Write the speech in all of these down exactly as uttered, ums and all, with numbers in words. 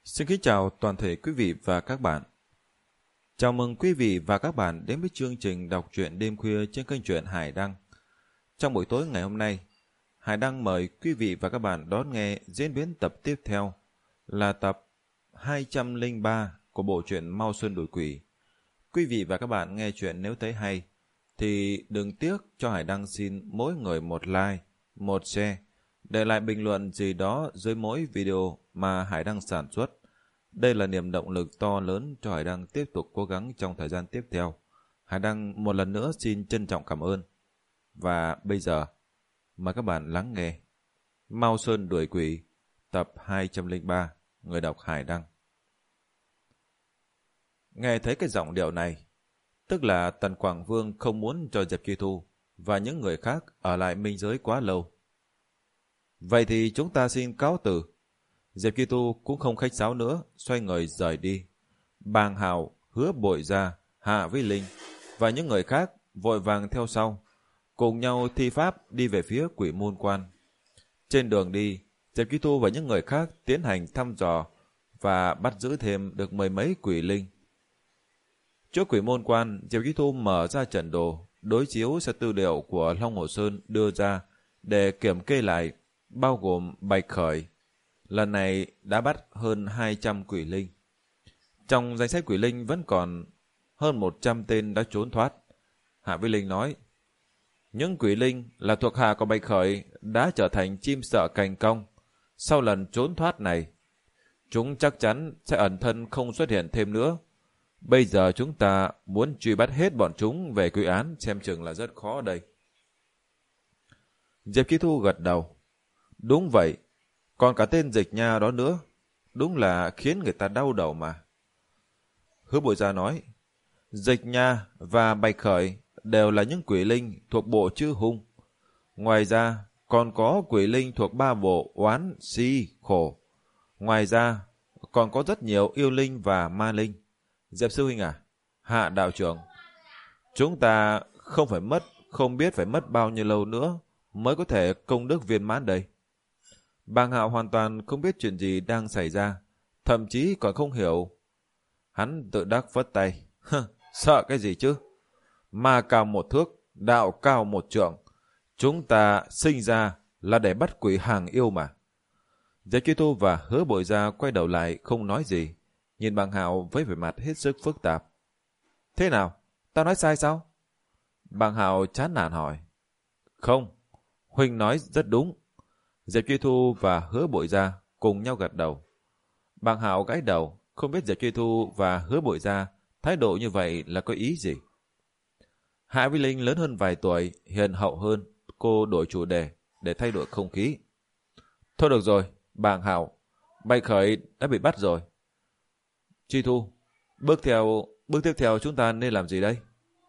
Xin kính chào toàn thể quý vị và các bạn. Chào mừng quý vị và các bạn đến với chương trình đọc truyện đêm khuya trên kênh truyện Hải Đăng. Trong buổi tối ngày hôm nay, Hải Đăng mời quý vị và các bạn đón nghe diễn biến tập tiếp theo là tập hai trăm lẻ ba của bộ truyện Mao Sơn Đuổi Quỷ. Quý vị và các bạn nghe truyện nếu thấy hay thì đừng tiếc cho Hải Đăng xin mỗi người một like, một share, để lại bình luận gì đó dưới mỗi video mà Hải Đăng sản xuất. Đây là niềm động lực to lớn cho Hải Đăng tiếp tục cố gắng trong thời gian tiếp theo. Hải Đăng một lần nữa xin trân trọng cảm ơn. Và bây giờ, mời các bạn lắng nghe Mao Sơn Đuổi Quỷ tập hai trăm lẻ ba, người đọc Hải Đăng. Nghe thấy cái giọng điệu này, tức là Tần Quảng Vương không muốn cho Diệp Chi Thu và những người khác ở lại minh giới quá lâu. Vậy thì chúng ta xin cáo từ. Diệp Chi Tu cũng không khách sáo nữa, xoay người rời đi. Bàng Hào, Hứa Bội Gia, Hạ Vĩ Linh và những người khác vội vàng theo sau, cùng nhau thi pháp đi về phía Quỷ Môn Quan. Trên đường đi, Diệp Chi Tu và những người khác tiến hành thăm dò và bắt giữ thêm được mười mấy quỷ linh. Trước Quỷ Môn Quan, Diệp Chi Tu mở ra trận đồ, đối chiếu theo tư liệu của Long Hồ Sơn đưa ra để kiểm kê lại, bao gồm Bạch Khởi. Lần này đã bắt hơn hai trăm quỷ linh. Trong danh sách quỷ linh vẫn còn hơn một trăm tên đã trốn thoát. Hạ Vĩ Linh nói, những quỷ linh là thuộc hạ của Bạch Khởi đã trở thành chim sợ cành cong. Sau lần trốn thoát này, chúng chắc chắn sẽ ẩn thân không xuất hiện thêm nữa. Bây giờ chúng ta muốn truy bắt hết bọn chúng về quy án xem chừng là rất khó đây. Diệp Chi Thu gật đầu. Đúng vậy. Còn cả tên Dịch Nha đó nữa, đúng là khiến người ta đau đầu mà. Hứa Bội Gia nói, Dịch Nha và Bạch Khởi đều là những quỷ linh thuộc bộ Chư Hung. Ngoài ra, còn có quỷ linh thuộc ba bộ Oán, Si, Khổ. Ngoài ra, còn có rất nhiều yêu linh và ma linh. Diệp Sư Huynh à, Hạ đạo trưởng, chúng ta không phải mất, không biết phải mất bao nhiêu lâu nữa mới có thể công đức viên mãn đây. Bàng Hạo hoàn toàn không biết chuyện gì đang xảy ra, thậm chí còn không hiểu. Hắn tự đắc phất tay. Sợ cái gì chứ? Ma cao một thước, đạo cao một trượng. Chúng ta sinh ra là để bắt quỷ hàng yêu mà. Diệp Chi Tu và Hứa Bội Gia quay đầu lại không nói gì, nhìn Bàng Hạo với vẻ mặt hết sức phức tạp. Thế nào? Tao nói sai sao? Bàng Hạo chán nản hỏi. Không, Huynh nói rất đúng. Diệp Chi Thu và Hứa Bội Gia cùng nhau gật đầu. Bàng Hạo gãi đầu, không biết Diệp Chi Thu và Hứa Bội Gia thái độ như vậy là có ý gì. Hạ Vĩ Linh lớn hơn vài tuổi, hiền hậu hơn, cô đổi chủ đề để thay đổi không khí. Thôi được rồi, Bàng Hạo, Bạch Khởi đã bị bắt rồi. Chi Thu, bước theo, bước tiếp theo chúng ta nên làm gì đây?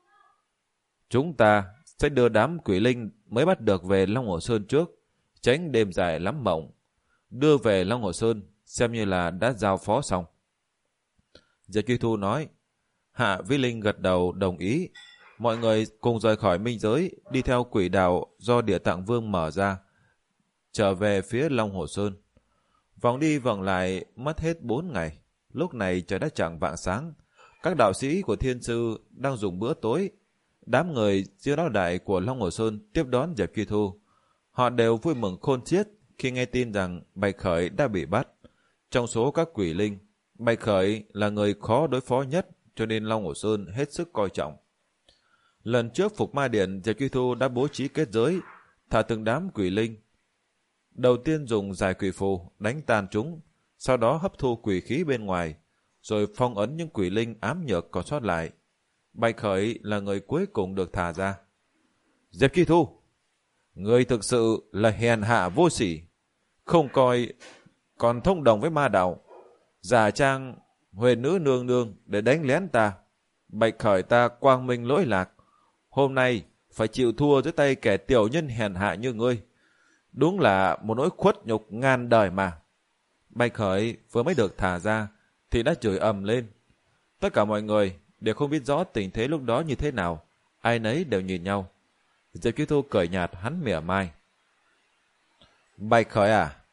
Chúng ta sẽ đưa đám quỷ linh mới bắt được về Long Hồ Sơn trước, tránh đêm dài lắm mộng, đưa về Long Hồ Sơn xem như là đã giao phó xong. Diệp Chi Thu nói. Hạ Vĩ Linh gật đầu đồng ý. Mọi người cùng rời khỏi minh giới, đi theo quỷ đạo do Địa Tạng Vương mở ra, trở về phía Long Hồ Sơn. Vòng đi vòng lại mất hết bốn ngày. Lúc này trời đã chạng vạng sáng, các đạo sĩ của Thiên Sư đang dùng bữa tối. Đám người diêu đạo đại của Long Hồ Sơn tiếp đón Diệp Chi Thu. Họ đều vui mừng khôn xiết khi nghe tin rằng Bạch Khởi đã bị bắt. Trong số các quỷ linh, Bạch Khởi là người khó đối phó nhất, cho nên Long Hồ Sơn hết sức coi trọng. Lần trước Phục Ma Điện, Diệp Chi Thu đã bố trí kết giới, thả từng đám quỷ linh. Đầu tiên dùng giải quỷ phù đánh tan chúng, sau đó hấp thu quỷ khí bên ngoài, rồi phong ấn những quỷ linh ám nhược còn sót lại. Bạch Khởi là người cuối cùng được thả ra. Diệp Chi Thu, người thực sự là hèn hạ vô sỉ, không coi còn thông đồng với ma đạo, giả trang huyền nữ nương nương để đánh lén ta. Bạch Khởi ta quang minh lỗi lạc, hôm nay phải chịu thua dưới tay kẻ tiểu nhân hèn hạ như ngươi. Đúng là một nỗi khuất nhục ngàn đời mà. Bạch Khởi vừa mới được thả ra thì đã chửi ầm lên. Tất cả mọi người đều không biết rõ tình thế lúc đó như thế nào, ai nấy đều nhìn nhau. Diệp Chi Thu cười nhạt, hắn mỉa mai. Bạch Khởi à,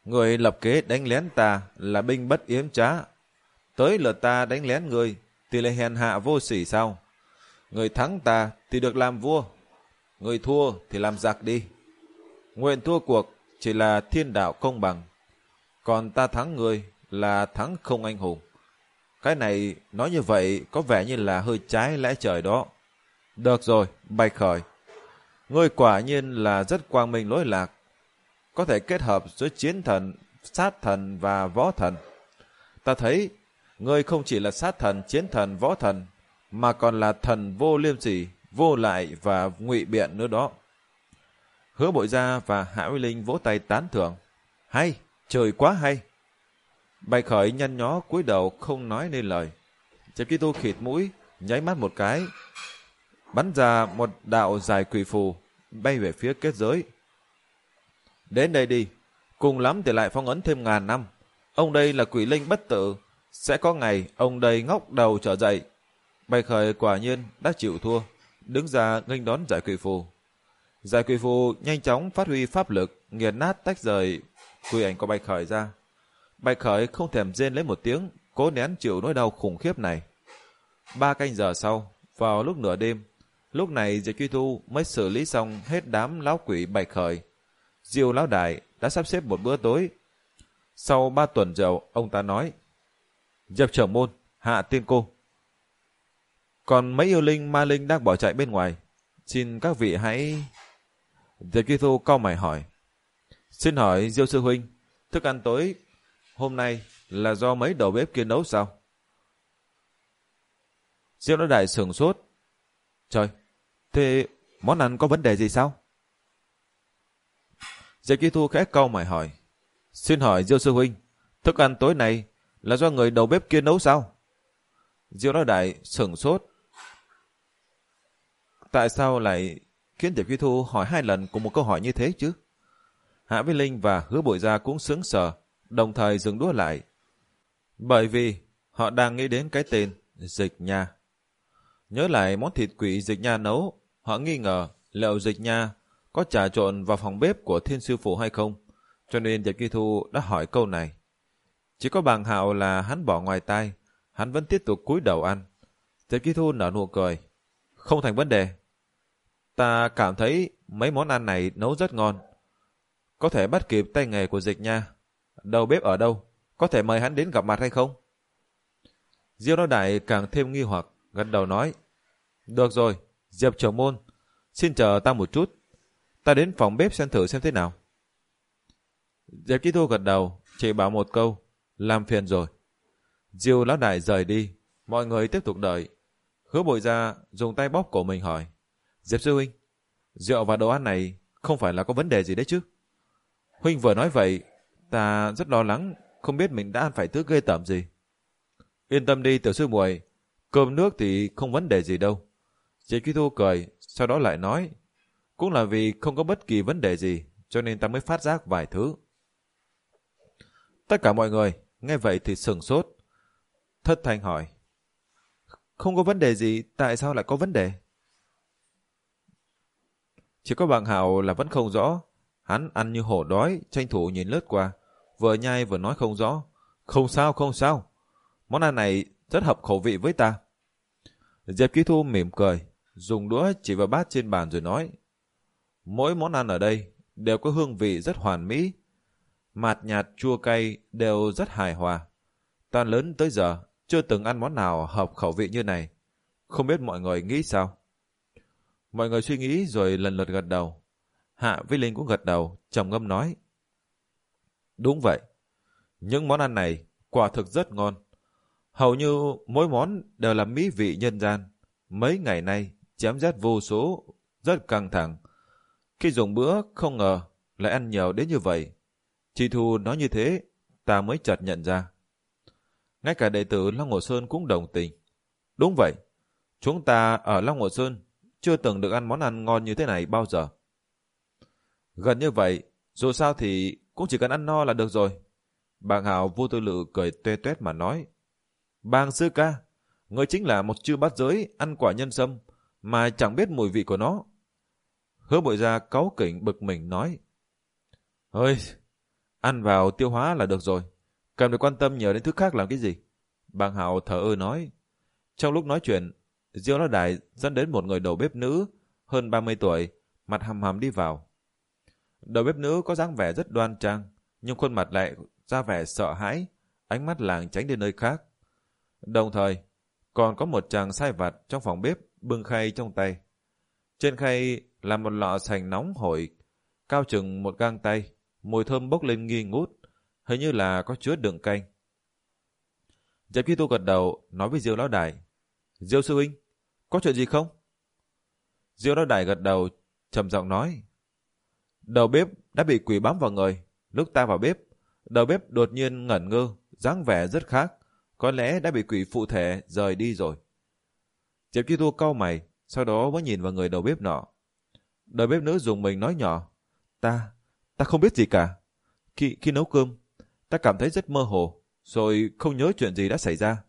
Người lập kế đánh lén ta là binh bất yếm trá. Tới lượt ta đánh lén người thì lại hèn hạ vô sỉ sao? Người thắng ta thì được làm vua, người thua thì làm giặc đi. Nguyện thua cuộc chỉ là thiên đạo công bằng, còn ta thắng người là thắng không anh hùng. Cái này nói như vậy có vẻ như là hơi trái lẽ trời đó. Được rồi, Bạch Khởi, ngươi quả nhiên là rất quang minh lỗi lạc, có thể kết hợp giữa chiến thần, sát thần và võ thần. Ta thấy ngươi không chỉ là sát thần, chiến thần, võ thần, mà còn là thần vô liêm sỉ, vô lại và ngụy biện nữa đó. Hứa Bội Gia và Hạ Uy Linh vỗ tay tán thưởng. Hay, trời quá hay. Bạch Khởi nhăn nhó cúi đầu không nói nên lời. Diệp Kỳ Tu khịt mũi, nháy mắt một cái, bắn ra một đạo dài quỷ phù bay về phía kết giới. Đến đây đi, cùng lắm thì lại phong ấn thêm ngàn năm. Ông đây là quỷ linh bất tử, sẽ có ngày ông đây ngóc đầu trở dậy. Bạch Khởi quả nhiên đã chịu thua, đứng ra nghênh đón giải quỷ phù. Giải quỷ phù nhanh chóng phát huy pháp lực, nghiền nát tách rời quỷ ảnh của Bạch Khởi ra. Bạch Khởi không thèm rên lấy một tiếng, cố nén chịu nỗi đau khủng khiếp này. Ba canh giờ sau, vào lúc nửa đêm, lúc này Diệp Kỳ Tu mới xử lý xong hết đám lão quỷ Bạch Khởi. Diêu lão đại đã sắp xếp một bữa tối. Sau ba tuần rượu, ông ta nói: Diệp trưởng môn, Hạ tiên cô, còn mấy yêu linh ma linh đang bỏ chạy bên ngoài, xin các vị hãy... Diệp Kỳ Tu cau mày hỏi: Xin hỏi Diêu sư huynh, thức ăn tối hôm nay là do mấy đầu bếp kia nấu sao? Diêu lão đại sửng sốt. Trời, thế món ăn có vấn đề gì sao? Diệp Kỳ Tu khẽ cau mày hỏi: Xin hỏi Diêu sư huynh, thức ăn tối này là do người đầu bếp kia nấu sao? Diêu lão đại sửng sốt. Tại sao lại khiến Diệp Kỳ Tu hỏi hai lần cùng một câu hỏi như thế chứ? Hạ Vĩ Linh và Hứa Bội Gia cũng sững sờ, đồng thời dừng đũa lại. Bởi vì họ đang nghĩ đến cái tên Dịch Nha. Nhớ lại món thịt quỷ Dịch Nha nấu, họ nghi ngờ liệu Dịch Nha có trà trộn vào phòng bếp của Thiên Sư Phụ hay không, cho nên Diệp Kỳ Tu đã hỏi câu này. Chỉ có Bàng Hạo là hắn bỏ ngoài tai, hắn vẫn tiếp tục cúi đầu ăn. Diệp Kỳ Tu nở nụ cười. Không thành vấn đề. Ta cảm thấy mấy món ăn này nấu rất ngon, có thể bắt kịp tay nghề của Dịch Nha. Đầu bếp ở đâu? Có thể mời hắn đến gặp mặt hay không? Diêu lão đại càng thêm nghi hoặc, gật đầu nói: Được rồi, Diệp trưởng môn, xin chờ ta một chút, ta đến phòng bếp xem thử xem thế nào. Diệp Kỳ Tu gật đầu, chỉ bảo một câu: Làm phiền rồi. Diêu lão đại rời đi, mọi người tiếp tục đợi. Hứa Bội Gia dùng tay bóp cổ mình hỏi: Diệp sư huynh, rượu và đồ ăn này không phải là có vấn đề gì đấy chứ? Huynh vừa nói vậy, ta rất lo lắng, không biết mình đã ăn phải thứ ghê tởm gì. Yên tâm đi tiểu sư muội, cơm nước thì không vấn đề gì đâu. Diệp Kỳ Tu cười, sau đó lại nói: Cũng là vì không có bất kỳ vấn đề gì, cho nên ta mới phát giác vài thứ. Tất cả mọi người nghe vậy thì sửng sốt. Thất thanh hỏi: Không có vấn đề gì, tại sao lại có vấn đề? Chỉ có Bàng Hạo là vẫn không rõ. Hắn ăn như hổ đói, tranh thủ nhìn lướt qua, vừa nhai vừa nói không rõ. Không sao, không sao, món ăn này rất hợp khẩu vị với ta. Diệp Kỳ Tu mỉm cười, dùng đũa chỉ vào bát trên bàn rồi nói: Mỗi món ăn ở đây đều có hương vị rất hoàn mỹ, mạt nhạt chua cay đều rất hài hòa. Ta lớn tới giờ chưa từng ăn món nào hợp khẩu vị như này, không biết mọi người nghĩ sao? Mọi người suy nghĩ rồi lần lượt gật đầu. Hạ Vĩ Linh cũng gật đầu, trầm ngâm nói: Đúng vậy, những món ăn này quả thực rất ngon. Hầu như mỗi món đều là mỹ vị nhân gian. Mấy ngày nay chém giết vô số, rất căng thẳng. Khi dùng bữa không ngờ lại ăn nhiều đến như vậy. Chi Thu nói như thế, ta mới chợt nhận ra. Ngay cả đệ tử Long Hồ Sơn cũng đồng tình. Đúng vậy, chúng ta ở Long Hồ Sơn chưa từng được ăn món ăn ngon như thế này bao giờ. Gần như vậy, dù sao thì cũng chỉ cần ăn no là được rồi. Bàng Hạo vô tư lự cười tuê tuét mà nói: Bàng sư ca, ngươi chính là một chư bát giới ăn quả nhân sâm mà chẳng biết mùi vị của nó. Hứa Bội Gia cáu kỉnh bực mình nói: Ơi, Ăn vào tiêu hóa là được rồi. Cần phải quan tâm nhiều đến thứ khác làm cái gì? Bàng Hạo thở ơ nói. Trong lúc nói chuyện, Diêu Lão Đại dẫn đến một người đầu bếp nữ hơn ba mươi tuổi, mặt hầm hầm đi vào. Đầu bếp nữ có dáng vẻ rất đoan trang, nhưng khuôn mặt lại ra vẻ sợ hãi, ánh mắt lảng tránh đến nơi khác. Đồng thời, còn có một chàng sai vặt trong phòng bếp bưng khay trong tay. Trên khay là một lọ sành nóng hổi, cao chừng một gang tay, mùi thơm bốc lên nghi ngút, hình như là có chứa đựng canh. Diệp Chi Tu gật đầu nói với Diêu Lão Đại. Diêu sư huynh, có chuyện gì không? Diêu Lão Đại gật đầu, trầm giọng nói. Đầu bếp đã bị quỷ bám vào người. Lúc ta vào bếp, đầu bếp đột nhiên ngẩn ngơ, dáng vẻ rất khác, có lẽ đã bị quỷ phụ thể rời đi rồi. Diệp Chi Tu cau mày, sau đó mới nhìn vào người đầu bếp nọ. Đầu bếp nữ dùng mình nói nhỏ. Ta, ta không biết gì cả. Khi, khi nấu cơm, ta cảm thấy rất mơ hồ, rồi không nhớ chuyện gì đã xảy ra.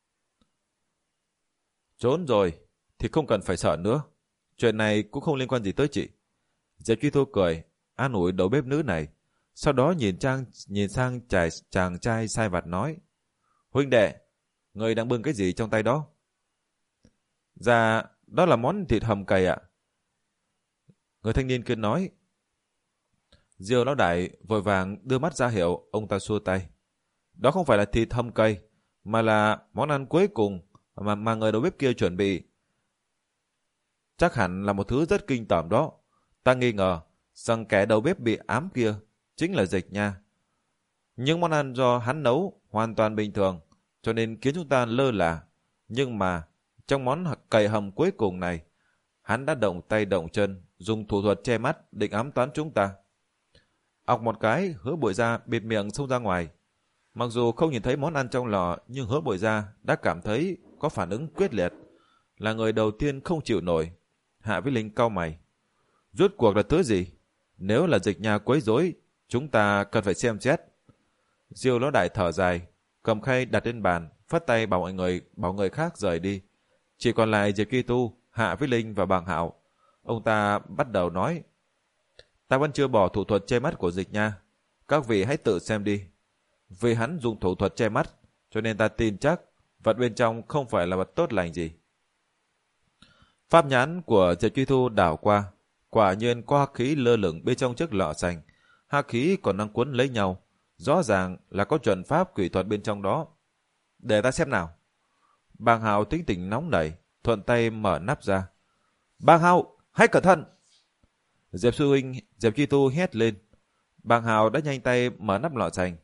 Trốn rồi, thì không cần phải sợ nữa. Chuyện này cũng không liên quan gì tới chị. Diệp Chi Thu cười, an ủi đầu bếp nữ này. Sau đó nhìn trang nhìn sang chàng, chàng trai sai vặt nói. Huynh đệ, người đang bưng cái gì trong tay đó? Dạ, đó là món thịt hầm cầy ạ. Người thanh niên kia nói. Diêu Lão Đại vội vàng đưa mắt ra hiệu, ông ta xua tay. Đó không phải là thịt hầm cầy, mà là món ăn cuối cùng mà, mà người đầu bếp kia chuẩn bị. Chắc hẳn là một thứ rất kinh tởm đó. Ta nghi ngờ rằng kẻ đầu bếp bị ám kia chính là Dịch Nha. Những món ăn do hắn nấu hoàn toàn bình thường, cho nên khiến chúng ta lơ là. Nhưng mà trong món cầy hầm cuối cùng này, hắn đã động tay động chân, dùng thủ thuật che mắt định ám toán chúng ta. Ọc một cái, Hứa Bội Gia bịt miệng xông ra ngoài. Mặc dù không nhìn thấy món ăn trong lò, nhưng Hứa Bội Gia đã cảm thấy có phản ứng quyết liệt. Là người đầu tiên không chịu nổi. Hạ Vĩ Linh cau mày. Rốt cuộc là thứ gì? Nếu là Dịch Nha quấy rối, chúng ta cần phải xem xét. Diêu Lão Đại thở dài, cầm khay đặt lên bàn, phất tay bảo mọi người bảo người khác rời đi. Chỉ còn lại Diệp Chi Tu, Hạ Vĩ Linh và Bàng Hạo. Ông ta bắt đầu nói. Ta vẫn chưa bỏ thủ thuật che mắt của Dịch Nha. Các vị hãy tự xem đi. Vì hắn dùng thủ thuật che mắt, cho nên ta tin chắc vật bên trong không phải là vật tốt lành gì. Pháp nhãn của Diệp Chi Thu đảo qua, quả nhiên có hắc khí lơ lửng bên trong chiếc lọ sành. Hắc khí còn đang cuốn lấy nhau, rõ ràng là có chuẩn pháp quỷ thuật bên trong đó. Để ta xem nào. Bàng Hạo tính tình nóng nảy, thuận tay mở nắp ra. Bàng Hạo, hãy cẩn thận! Diệp sư huynh, Diệp Chi Tu hét lên. Bàng Hạo đã nhanh tay mở nắp lọ sành.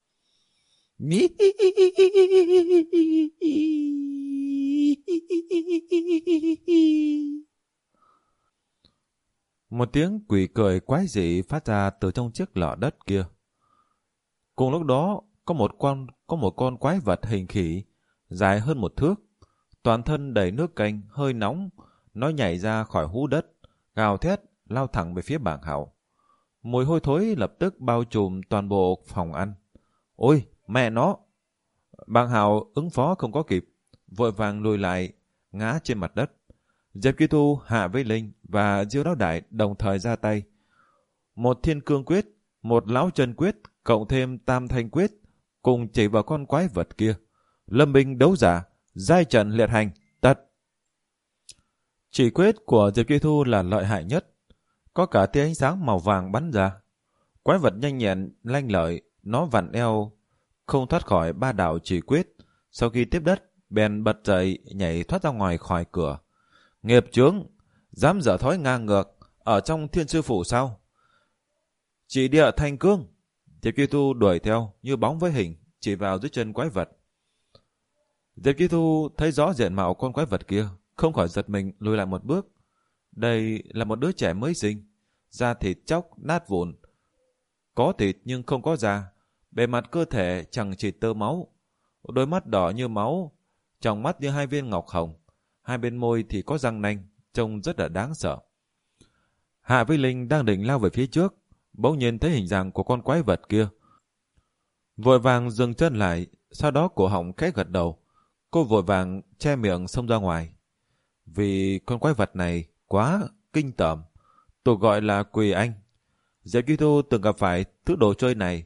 Một tiếng quỷ cười quái dị phát ra từ trong chiếc lọ đất kia. Cùng lúc đó, có một con có một con quái vật hình khỉ, dài hơn một thước, toàn thân đầy nước canh, hơi nóng, nó nhảy ra khỏi hũ đất, gào thét, lao thẳng về phía Bàng Hạo. Mùi hôi thối lập tức bao trùm toàn bộ phòng ăn. Ôi, mẹ nó! Bàng Hạo ứng phó không có kịp, vội vàng lùi lại, ngã trên mặt đất. Diệp Chi Tu, Hạ Vĩ Linh và Diêu Lão Đại đồng thời ra tay. Một thiên cương quyết, một lão chân quyết, cộng thêm tam thanh quyết, cùng chỉ vào con quái vật kia. Lâm binh đấu giả, giai trận liệt hành, tật. Chỉ quyết của Diệp Chi Thu là lợi hại nhất. Có cả tia ánh sáng màu vàng bắn ra. Quái vật nhanh nhẹn, lanh lợi, nó vặn eo, không thoát khỏi ba đạo chỉ quyết. Sau khi tiếp đất, bèn bật dậy, nhảy thoát ra ngoài khỏi cửa. Nghiệp chướng, dám dở thói ngang ngược, ở trong Thiên Sư Phủ sao? Chỉ địa thành cương. Diệp Chi Thu đuổi theo như bóng với hình, chỉ vào dưới chân quái vật. Diệp Chi Thu thấy rõ diện mạo con quái vật kia, không khỏi giật mình lùi lại một bước. Đây là một đứa trẻ mới sinh, da thịt chóc nát vụn, có thịt nhưng không có da, bề mặt cơ thể chẳng chỉ tơ máu, đôi mắt đỏ như máu, tròng mắt như hai viên ngọc hồng, hai bên môi thì có răng nanh, trông rất là đáng sợ. Hạ Vĩ Linh đang định lao về phía trước, bỗng nhiên thấy hình dạng của con quái vật kia, vội vàng dừng chân lại, sau đó cổ họng khẽ gật đầu. Cô vội vàng che miệng xông ra ngoài. Vì con quái vật này quá kinh tởm, tục gọi là quỳ anh. Diệp Chi Thu từng gặp phải thứ đồ chơi này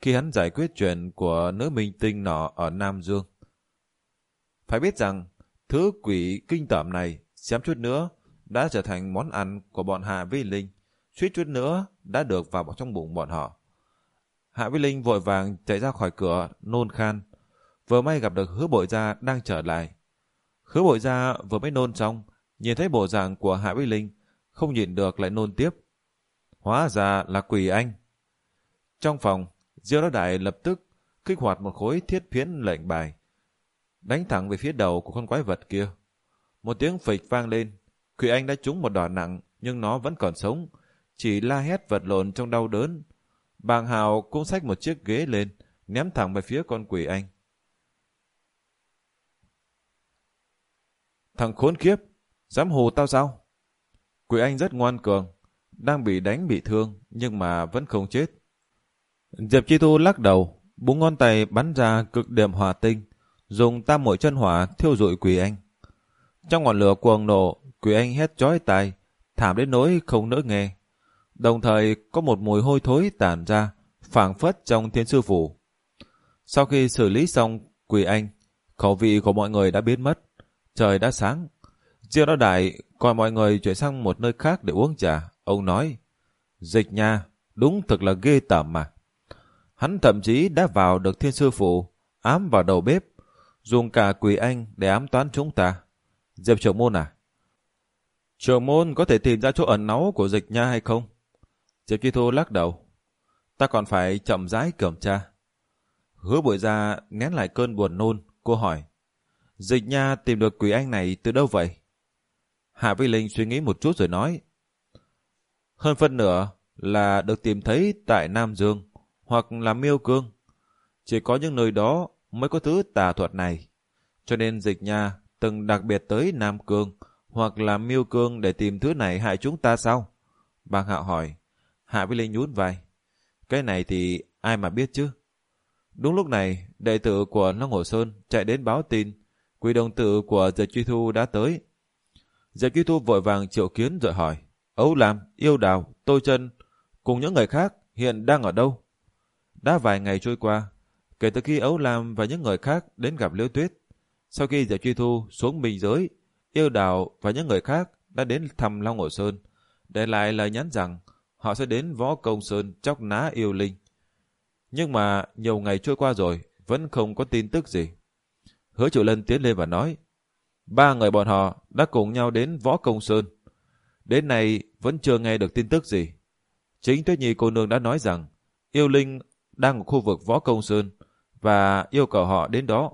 khi hắn giải quyết chuyện của nữ minh tinh nọ ở Nam Dương. Phải biết rằng, thứ quỷ kinh tởm này xém chút nữa đã trở thành món ăn của bọn Hạ Vi Linh, suýt chút nữa đã được vào trong bụng bọn họ. Hạ Vi Linh vội vàng chạy ra khỏi cửa nôn khan, vừa may gặp được Hứa Bội Gia đang trở lại. Hứa Bội Gia vừa mới nôn xong, nhìn thấy bộ dạng của Hạ Vi Linh, không nhịn được lại nôn tiếp. Hóa ra là Quỷ Anh. Trong phòng, Diêu Lão Đại lập tức kích hoạt một khối thiết phiến lệnh bài, đánh thẳng về phía đầu của con quái vật kia. Một tiếng phịch vang lên, Quỷ Anh đã trúng một đòn nặng, nhưng nó vẫn còn sống, chỉ la hét vật lộn trong đau đớn. Bàng Hào cũng xách một chiếc ghế lên, ném thẳng về phía con Quỷ Anh. Thằng khốn kiếp, dám hù tao sao? Quỷ Anh rất ngoan cường, đang bị đánh bị thương, nhưng mà vẫn không chết. Diệp Chi Thu lắc đầu, bốn ngón tay bắn ra cực điểm hỏa tinh, dùng tam muội chân hỏa thiêu rụi Quỷ Anh. Trong ngọn lửa cuồng nổ, Quỷ Anh hét chói tai, thảm đến nỗi không nỡ nghe. Đồng thời có một mùi hôi thối tản ra, phảng phất trong Thiên Sư Phủ. Sau khi xử lý xong Quỷ Anh, khẩu vị của mọi người đã biến mất. Trời đã sáng. Diêu Lão Đại gọi mọi người chuyển sang một nơi khác để uống trà. Ông nói, Dịch Nha đúng thực là ghê tởm mà. Hắn thậm chí đã vào được Thiên Sư Phủ, ám vào đầu bếp, dùng cả Quỷ Anh để ám toán chúng ta. Diệp trưởng môn à? Trưởng môn có thể tìm ra chỗ ẩn náu của Dịch Nha hay không? Diệp Chi Thu lắc đầu. Ta còn phải chậm rãi kiểm tra. Hứa Bội Gia nén lại cơn buồn nôn, cô hỏi, Dịch Nha tìm được Quỷ Anh này từ đâu vậy? Hạ Vi Linh suy nghĩ một chút rồi nói, hơn phân nửa là được tìm thấy tại Nam Dương hoặc là Miêu Cương. Chỉ có những nơi đó mới có thứ tà thuật này, cho nên Dịch Nha từng đặc biệt tới Nam Cương hoặc là Miêu Cương để tìm thứ này hại chúng ta sao? Bàng Hạo hỏi. Hạ Vi Linh nhún vai. Cái này thì ai mà biết chứ? Đúng lúc này, đệ tử của Long Hồ Sơn chạy đến báo tin, Quỷ đồng tử của Diệp Chi Thu đã tới. Diệp Chi Thu vội vàng triệu kiến rồi hỏi, Âu Lam, Yêu Đào, Tô Chân cùng những người khác hiện đang ở đâu? Đã vài ngày trôi qua, kể từ khi Âu Lam và những người khác đến gặp Liễu Tuyết, sau khi Diệp Chi Thu xuống biên giới, Yêu Đào và những người khác đã đến thăm Long Hồ Sơn, để lại lời nhắn rằng họ sẽ đến Võ Công Sơn chóc ná yêu linh. Nhưng mà nhiều ngày trôi qua rồi, vẫn không có tin tức gì. Hứa Trụ Lân tiến lên và nói, ba người bọn họ đã cùng nhau đến Võ Công Sơn. Đến nay vẫn chưa nghe được tin tức gì. Chính Tuyết Nhi cô nương đã nói rằng yêu linh đang ở khu vực Võ Công Sơn và yêu cầu họ đến đó.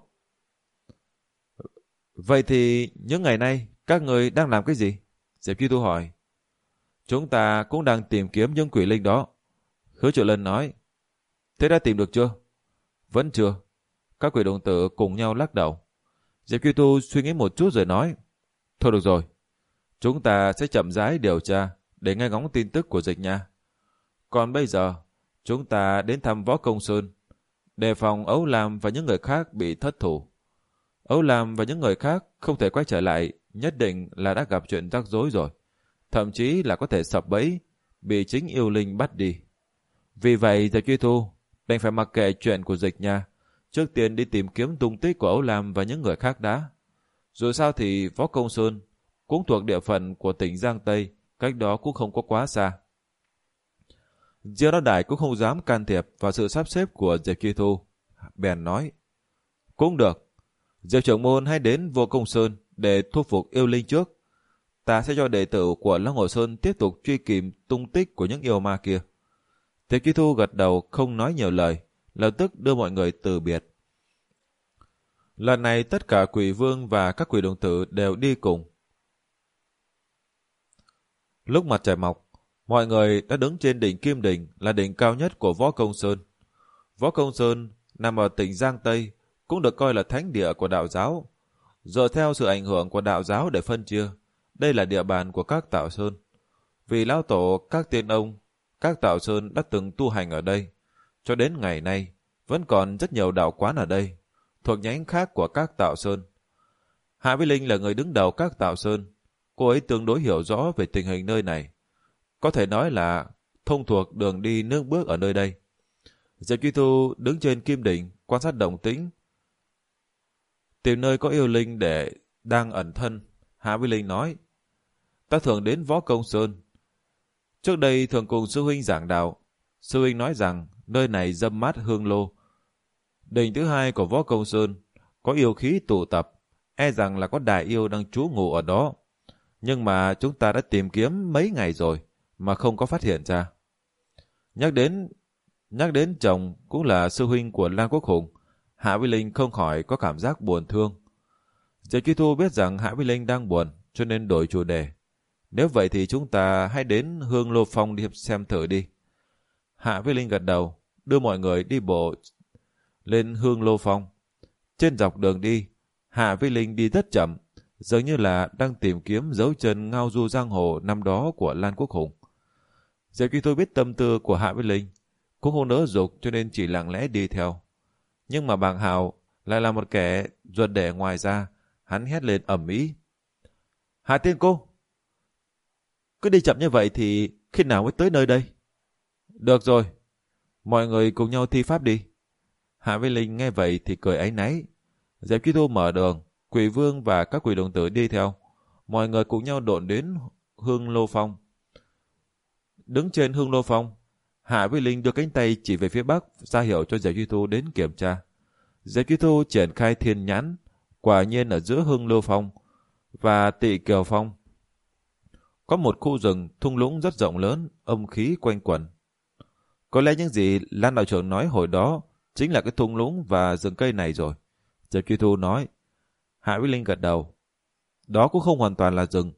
Vậy thì những ngày nay các người đang làm cái gì? Diệp Chi Thu hỏi. Chúng ta cũng đang tìm kiếm những quỷ linh đó. Hứa Trụ Lân nói. Thế đã tìm được chưa? Vẫn chưa. Các quỷ đồng tử cùng nhau lắc đầu. Diệp Chi Thu suy nghĩ một chút rồi nói. Thôi được rồi. Chúng ta sẽ chậm rãi điều tra để nghe ngóng tin tức của Dịch Nha. Còn bây giờ, chúng ta đến thăm Võ Công Sơn, đề phòng Ấu Lam và những người khác bị thất thủ. Ấu Lam và những người khác không thể quay trở lại, nhất định là đã gặp chuyện rắc rối rồi. Thậm chí là có thể sập bẫy, bị chính yêu linh bắt đi. Vì vậy, Diệp Chi Thu đành phải mặc kệ chuyện của Dịch Nha, trước tiên đi tìm kiếm tung tích của Ấu Lam và những người khác đã. Dù sao thì Võ Công Sơn cũng thuộc địa phận của tỉnh Giang Tây, cách đó cũng không có quá xa. Diêu Lão Đại cũng không dám can thiệp vào sự sắp xếp của Diệp Chi Thu, bèn nói. Cũng được, Diệp trưởng môn hãy đến Vô Công Sơn để thu phục yêu linh trước. Ta sẽ cho đệ tử của Long Hồ Sơn tiếp tục truy tìm tung tích của những yêu ma kia. Diệp Chi Thu gật đầu không nói nhiều lời, lập tức đưa mọi người từ biệt. Lần này tất cả quỷ vương và các quỷ đồng tử đều đi cùng. Lúc mặt trời mọc, mọi người đã đứng trên đỉnh Kim Đỉnh, là đỉnh cao nhất của Võ Công Sơn. Võ Công Sơn nằm ở tỉnh Giang Tây, cũng được coi là thánh địa của đạo giáo. Dựa theo sự ảnh hưởng của đạo giáo để phân chia, đây là địa bàn của các Tạo Sơn. Vì lão tổ, các tiên ông, các Tạo Sơn đã từng tu hành ở đây, cho đến ngày nay vẫn còn rất nhiều đạo quán ở đây, thuộc nhánh khác của các Tạo Sơn. Hạ Vi Linh là người đứng đầu các Tạo Sơn, cô ấy tương đối hiểu rõ về tình hình nơi này, có thể nói là thông thuộc đường đi nước bước ở nơi đây. Diệp Truy Thu đứng trên kim đỉnh quan sát động tĩnh, tìm nơi có yêu linh để đang ẩn thân. Hạ Vi Linh nói: Ta thường đến Võ Công Sơn. Trước đây thường cùng sư huynh giảng đạo. Sư huynh nói rằng nơi này râm mát hương lô. Đỉnh thứ hai của Võ Công Sơn có yêu khí tụ tập, e rằng là có đại yêu đang trú ngụ ở đó. Nhưng mà chúng ta đã tìm kiếm mấy ngày rồi mà không có phát hiện ra. Nhắc đến nhắc đến chồng cũng là sư huynh của Lan Quốc Hùng, Hạ Vi Linh không khỏi có cảm giác buồn thương. Diệp Truy Thu biết rằng Hạ Vi Linh đang buồn, cho nên đổi chủ đề. Nếu vậy thì chúng ta hãy đến Hương Lô Phong đi xem thử đi. Hạ Vi Linh gật đầu, đưa mọi người đi bộ lên Hương Lô Phong. Trên dọc đường đi, Hạ Vi Linh đi rất chậm, dường như là đang tìm kiếm dấu chân ngao du giang hồ năm đó của Lan Quốc Hùng. Diệp Truy Thu biết tâm tư của Hạ Vi Linh, cũng không nỡ dục cho nên chỉ lặng lẽ đi theo. Nhưng mà Bàng Hào lại là một kẻ ruột đẻ ngoài ra, hắn hét lên ầm ĩ: Hạ tiên cô, cứ đi chậm như vậy thì khi nào mới tới nơi đây? Được rồi, mọi người cùng nhau thi pháp đi. Hạ Vi Linh nghe vậy thì cười áy náy. Diệp Truy Thu mở đường, Quỷ Vương và các quỷ đồng tử đi theo. Mọi người cùng nhau độn đến Hương Lô Phong. Đứng trên Hương Lô Phong, Hạ Vi Linh đưa cánh tay chỉ về phía bắc, ra hiệu cho Diệp Truy Thu đến kiểm tra. Diệp Truy Thu triển khai thiên nhãn, quả nhiên ở giữa Hương Lô Phong và Tị Kiều Phong có một khu rừng thung lũng rất rộng lớn, âm khí quanh quẩn. Có lẽ những gì Lan đạo trưởng nói hồi đó chính là cái thung lũng và rừng cây này rồi. Diệp Truy Thu nói. Hạ Vi Linh gật đầu. Đó cũng không hoàn toàn là rừng.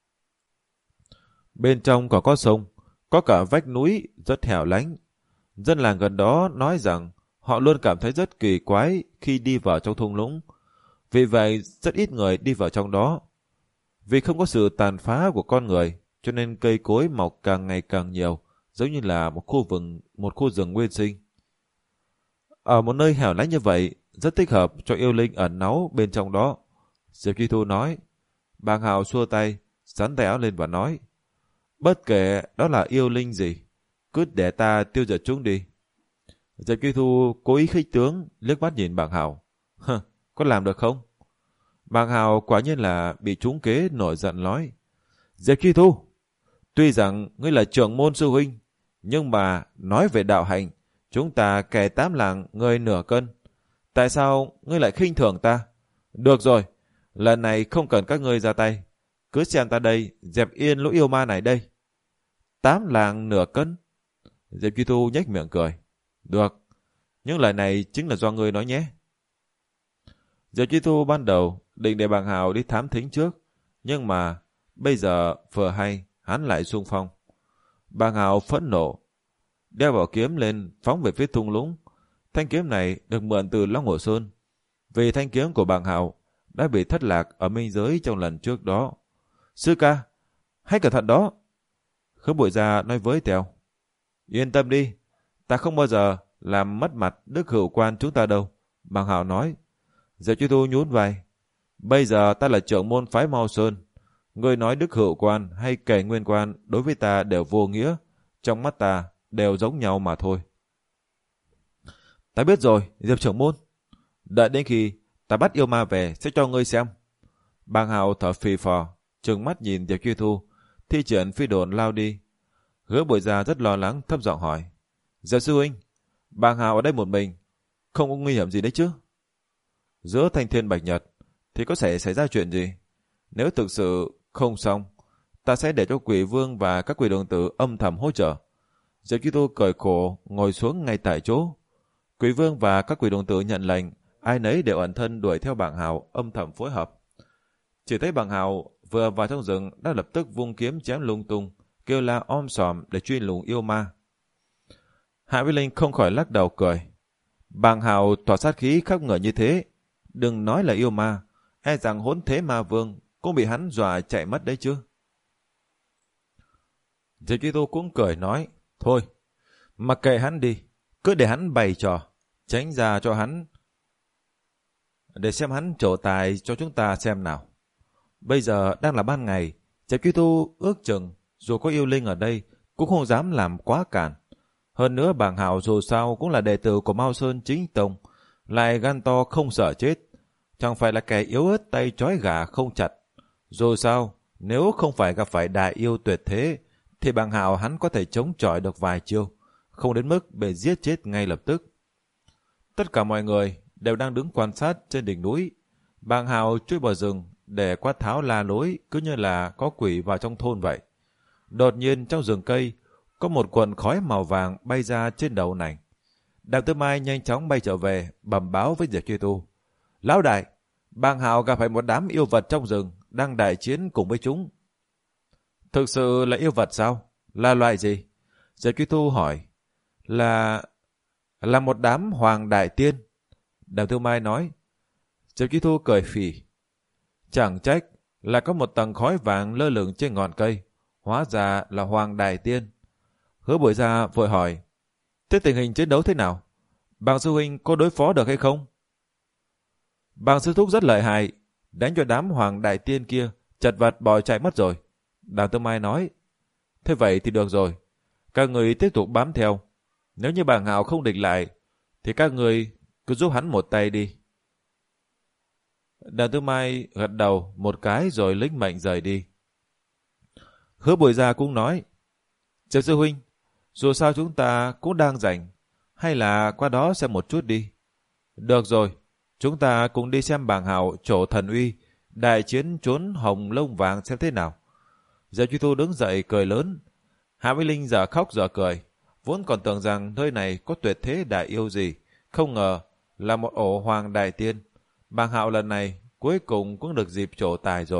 Bên trong còn có sông, có cả vách núi rất hẻo lánh. Dân làng gần đó nói rằng họ luôn cảm thấy rất kỳ quái khi đi vào trong thung lũng. Vì vậy rất ít người đi vào trong đó. Vì không có sự tàn phá của con người, cho nên cây cối mọc càng ngày càng nhiều, giống như là một khu vườn, một khu rừng nguyên sinh. Ở một nơi hẻo lánh như vậy, rất thích hợp cho yêu linh ẩn náu bên trong đó. Diệp Truy Thu nói. Bàng Hào xua tay, sắn tay áo lên và nói: Bất kể đó là yêu linh gì, cứ để ta tiêu diệt chúng đi. Diệp Truy Thu cố ý khích tướng, liếc mắt nhìn Bàng Hào. Hừ, có làm được không? Bàng Hào quả nhiên là bị trúng kế, nổi giận nói: Diệp Truy Thu, tuy rằng ngươi là trưởng môn sư huynh, nhưng mà nói về đạo hành, chúng ta kẻ tám lạng ngươi nửa cân. Tại sao ngươi lại khinh thường ta? Được rồi, lần này không cần các ngươi ra tay, cứ xem ta đây dẹp yên lũ yêu ma này đây. Tám lạng nửa cân? Diệp Truy Thu nhếch miệng cười. Được, những lời này chính là do ngươi nói nhé. Diệp Truy Thu ban đầu định để Bàng Hào đi thám thính trước, nhưng mà bây giờ vừa hay hắn lại xung phong. Bàng Hào phẫn nộ, đeo bảo kiếm lên phóng về phía thung lũng. Thanh kiếm này được mượn từ Long Hồ Sơn, vì thanh kiếm của Bàng Hào đã bị thất lạc ở minh giới trong lần trước đó. Sư ca, hãy cẩn thận đó. Khứ Bụi Gia nói với Tèo. Yên tâm đi, ta không bao giờ làm mất mặt đức hữu quan chúng ta đâu, Bàng Hào nói. Diệp Truy Thu nhún vai. Bây giờ ta là trưởng môn phái Mao Sơn. Ngươi nói đức hữu quan hay kẻ nguyên quan đối với ta đều vô nghĩa. Trong mắt ta đều giống nhau mà thôi. Ta biết rồi, Diệp trưởng môn. Đợi đến khi ta bắt yêu ma về sẽ cho ngươi xem. Bàng Hào thở phì phò, trừng mắt nhìn Diệp Truy Thu, thi triển phi độn lao đi. Hứa Bụi Gia rất lo lắng, thấp giọng hỏi. Diệp sư huynh, Bàng Hào ở đây một mình, không có nguy hiểm gì đấy chứ? Giữa Thanh Thiên Bạch Nhật thì có thể xảy ra chuyện gì? Nếu thực sự không xong, ta sẽ để cho Quỷ Vương và các quỷ đồng tử âm thầm hỗ trợ. Diệp Truy Thu cười khổ ngồi xuống ngay tại chỗ. Quỷ Vương và các quỷ đồng tử nhận lệnh, ai nấy đều ẩn thân đuổi theo Bàng Hào, âm thầm phối hợp. Chỉ thấy Bàng Hào vừa vào trong rừng đã lập tức vung kiếm chém lung tung, kêu la om sòm để truy lùng yêu ma. Hạ Vi Linh không khỏi lắc đầu cười. Bàng Hào tỏa sát khí khắp người như thế, đừng nói là yêu ma, e rằng Hỗn Thế Ma Vương cũng bị hắn dọa chạy mất đấy chứ. Diệp Truy Thu cũng cười nói, thôi, mặc kệ hắn đi, cứ để hắn bày trò, tránh ra cho hắn, để xem hắn trổ tài cho chúng ta xem nào. Bây giờ đang là ban ngày, Diệp Truy Thu ước chừng dù có yêu linh ở đây cũng không dám làm quá cản. Hơn nữa bàng Hạo dù sao cũng là đệ tử của Mao Sơn chính tông, lại gan to không sợ chết, chẳng phải là kẻ yếu ớt tay trói gà không chặt. Dù sao, nếu không phải gặp phải đại yêu tuyệt thế, thì bàng Hạo hắn có thể chống chọi được vài chiêu, không đến mức bị giết chết ngay lập tức. Tất cả mọi người đều đang đứng quan sát trên đỉnh núi. Bàng Hạo chui vào rừng để quát tháo la lối, cứ như là có quỷ vào trong thôn vậy. Đột nhiên trong rừng cây có một cuộn khói màu vàng bay ra trên đầu nành. Đàm Tư Mai nhanh chóng bay trở về, bẩm báo với Diệp Truy Tu: Lão đại, bàng Hạo gặp phải một đám yêu vật trong rừng, đang đại chiến cùng với chúng. Thực sự là yêu vật sao? Là loại gì? Diệp Truy Tu hỏi. Là... là một đám hoàng đại tiên. Đàm Tư Mai nói. Diệp Truy Tu cười phì. Chẳng trách là có một tầng khói vàng lơ lửng trên ngọn cây, hóa ra là hoàng đại tiên. Hứa Bội Gia vội hỏi: Thế tình hình chiến đấu thế nào? Bàng sư huynh có đối phó được hay không? Bàng sư thúc rất lợi hại, đánh cho đám hoàng đại tiên kia chật vật bỏ chạy mất rồi. Đàm Tư Mai nói. Thế vậy thì được rồi, các người tiếp tục bám theo. Nếu như bàng Hạo không địch lại, thì các người cứ giúp hắn một tay đi. Đàm Tư Mai gật đầu một cái rồi lĩnh mệnh rời đi. Hứa Bội Gia cũng nói: Diệp sư huynh, dù sao chúng ta cũng đang rảnh, hay là qua đó xem một chút đi. Được rồi, chúng ta cùng đi xem bàng Hạo trổ thần uy, đại chiến trốn hồng lông vàng xem thế nào. Diệp Truy Tu đứng dậy cười lớn. Hạ Vĩ Linh giờ khóc giờ cười, vốn còn tưởng rằng nơi này có tuyệt thế đại yêu gì, không ngờ là một ổ hoàng đại tiên. Bàng Hạo lần này cuối cùng cũng được dịp trổ tài rồi.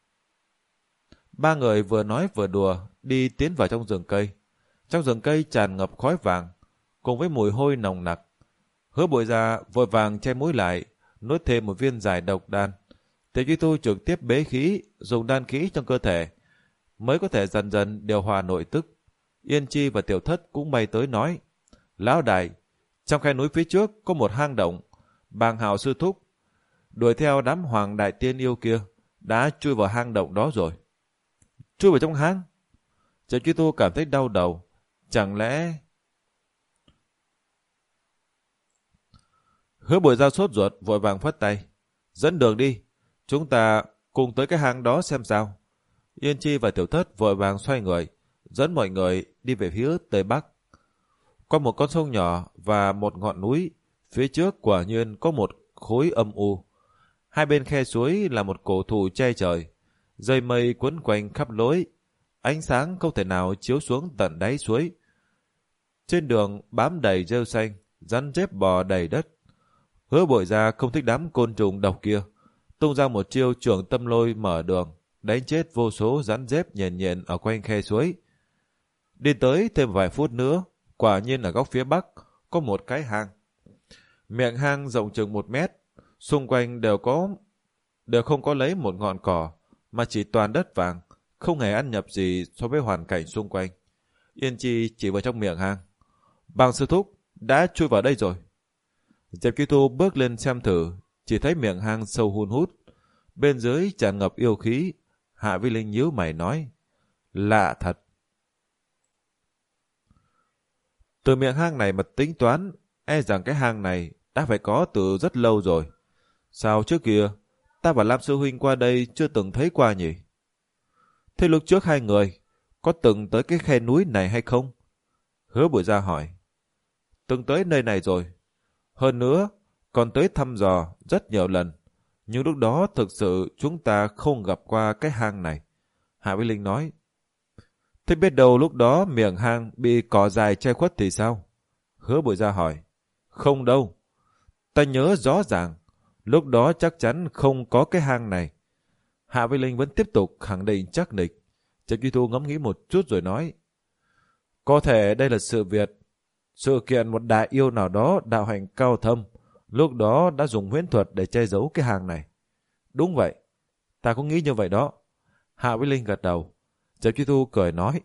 Ba người vừa nói vừa đùa đi tiến vào trong rừng cây. Trong rừng cây tràn ngập khói vàng cùng với mùi hôi nồng nặc. Hứa Bội Gia vội vàng che mũi lại, nuốt thêm một viên giải độc đan. Tiểu Truy Tu trực tiếp bế khí, dùng đan khí trong cơ thể mới có thể dần dần điều hòa nội tức. Yên Chi và Tiểu Thất cũng bay tới nói: Lão đại, trong khe núi phía trước có một hang động, bàng Hạo sư thúc đuổi theo đám hoàng đại tiên yêu kia, đã chui vào hang động đó rồi. Chui vào trong hang? Trần Truy Tu cảm thấy đau đầu. Chẳng lẽ... Hứa Bội Gia sốt ruột vội vàng phất tay: Dẫn đường đi, chúng ta cùng tới cái hang đó xem sao. Yên Chi và Tiểu Thất vội vàng xoay người, dẫn mọi người đi về phía tây bắc. Qua một con sông nhỏ và một ngọn núi, phía trước quả nhiên có một khối âm u. Hai bên khe suối là một cổ thụ che trời, dây mây quấn quanh khắp lối, ánh sáng không thể nào chiếu xuống tận đáy suối. Trên đường bám đầy rêu xanh, rắn rết bò đầy đất. Hứa Bội Gia không thích đám côn trùng độc kia, tung ra một chiêu trường tâm lôi mở đường, đánh chết vô số rắn rết nhện nhện ở quanh khe suối. Đi tới thêm vài phút nữa, quả nhiên ở góc phía bắc có một cái hang. Miệng hang rộng chừng một mét, xung quanh đều có đều không có lấy một ngọn cỏ, mà chỉ toàn đất vàng, không hề ăn nhập gì so với hoàn cảnh xung quanh. Yên Chi chỉ vào trong miệng hang: Bàng sư thúc đã chui vào đây rồi. Diệp Truy Tu bước lên xem thử, chỉ thấy miệng hang sâu hun hút, bên dưới tràn ngập yêu khí. Hạ Vĩ Linh nhíu mày nói: Lạ thật. Từ miệng hang này mà tính toán, e rằng cái hang này đã phải có từ rất lâu rồi. Sao trước kia ta và Lam sư huynh qua đây chưa từng thấy qua nhỉ? Thế lúc trước hai người có từng tới cái khe núi này hay không? Hứa Bội Gia hỏi. Từng tới nơi này rồi. Hơn nữa còn tới thăm dò rất nhiều lần, nhưng lúc đó thực sự chúng ta không gặp qua cái hang này. Hạ Vĩ Linh nói. Thế biết đâu lúc đó miệng hang bị cỏ dài che khuất thì sao? Hứa Bội Gia hỏi. Không đâu. Ta nhớ rõ ràng, lúc đó chắc chắn không có cái hang này. Hạ Vĩ Linh vẫn tiếp tục khẳng định chắc nịch. Trần Duy Thu ngẫm nghĩ một chút rồi nói. Có thể đây là sự việc, sự kiện một đại yêu nào đó đạo hành cao thâm, lúc đó đã dùng huyễn thuật để che giấu cái hang này. Đúng vậy, ta cũng nghĩ như vậy đó. Hạ Vĩ Linh gật đầu. Trần Duy Thu cười nói.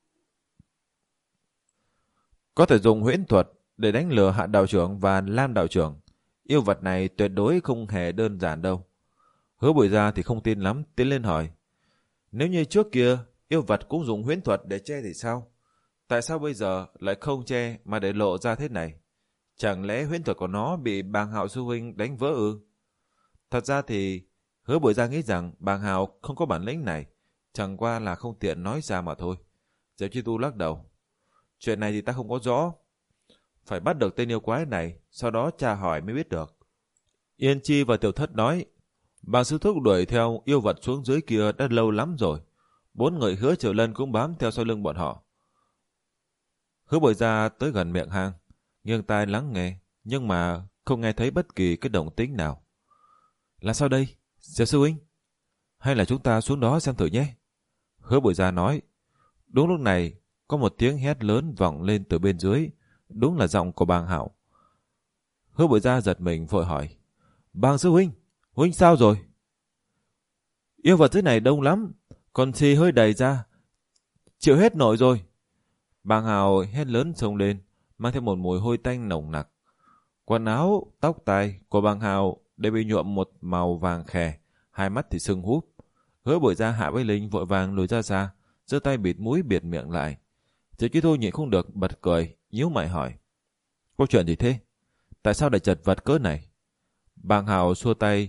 Có thể dùng huyễn thuật để đánh lừa Hạ đạo trưởng và Lam đạo trưởng. Yêu vật này tuyệt đối không hề đơn giản đâu. Hứa Bội Gia thì không tin lắm, tiến lên hỏi. Nếu như trước kia yêu vật cũng dùng huyễn thuật để che thì sao? Tại sao bây giờ lại không che mà để lộ ra thế này? Chẳng lẽ huyễn thuật của nó bị Bàng Hạo sư huynh đánh vỡ ư? Thật ra thì Hứa Bội Gia nghĩ rằng Bàng Hạo không có bản lĩnh này, chẳng qua là không tiện nói ra mà thôi. Diệp Chi Tu lắc đầu. Chuyện này thì ta không có rõ. Phải bắt được tên yêu quái này, sau đó tra hỏi mới biết được. Yên Chi và Tiểu Thất nói, Bàng sư thúc đuổi theo yêu vật xuống dưới kia đã lâu lắm rồi. Bốn người Hứa Triều Lân cũng bám theo sau lưng bọn họ. Hứa Bội Gia tới gần miệng hang, nghiêng tai lắng nghe, nhưng mà không nghe thấy bất kỳ cái động tĩnh nào. Là sao đây, Diệp sư huynh? Hay là chúng ta xuống đó xem thử nhé? Hứa Bội Gia nói. Đúng lúc này, có một tiếng hét lớn vọng lên từ bên dưới, đúng là giọng của Bàng Hạo. Hứa Bội Gia giật mình vội hỏi, Bàng sư huynh, huynh sao rồi? Yêu vật dưới này đông lắm, còn xì hơi đầy ra, chịu hết nổi rồi. Bàng Hạo hét lớn xông lên, mang theo một mùi hôi tanh nồng nặc. Quần áo, tóc tai của Bàng Hạo đều bị nhuộm một màu vàng khè, hai mắt thì sưng húp. Hứa Bội Gia Hạ với Linh vội vàng lùi ra xa, giơ tay bịt mũi bịt miệng lại. Diệp Chi Thu nhịn không được bật cười, nhíu mày hỏi, có chuyện gì thế? Tại sao lại chật vật cỡ này? Bàng Hạo xua tay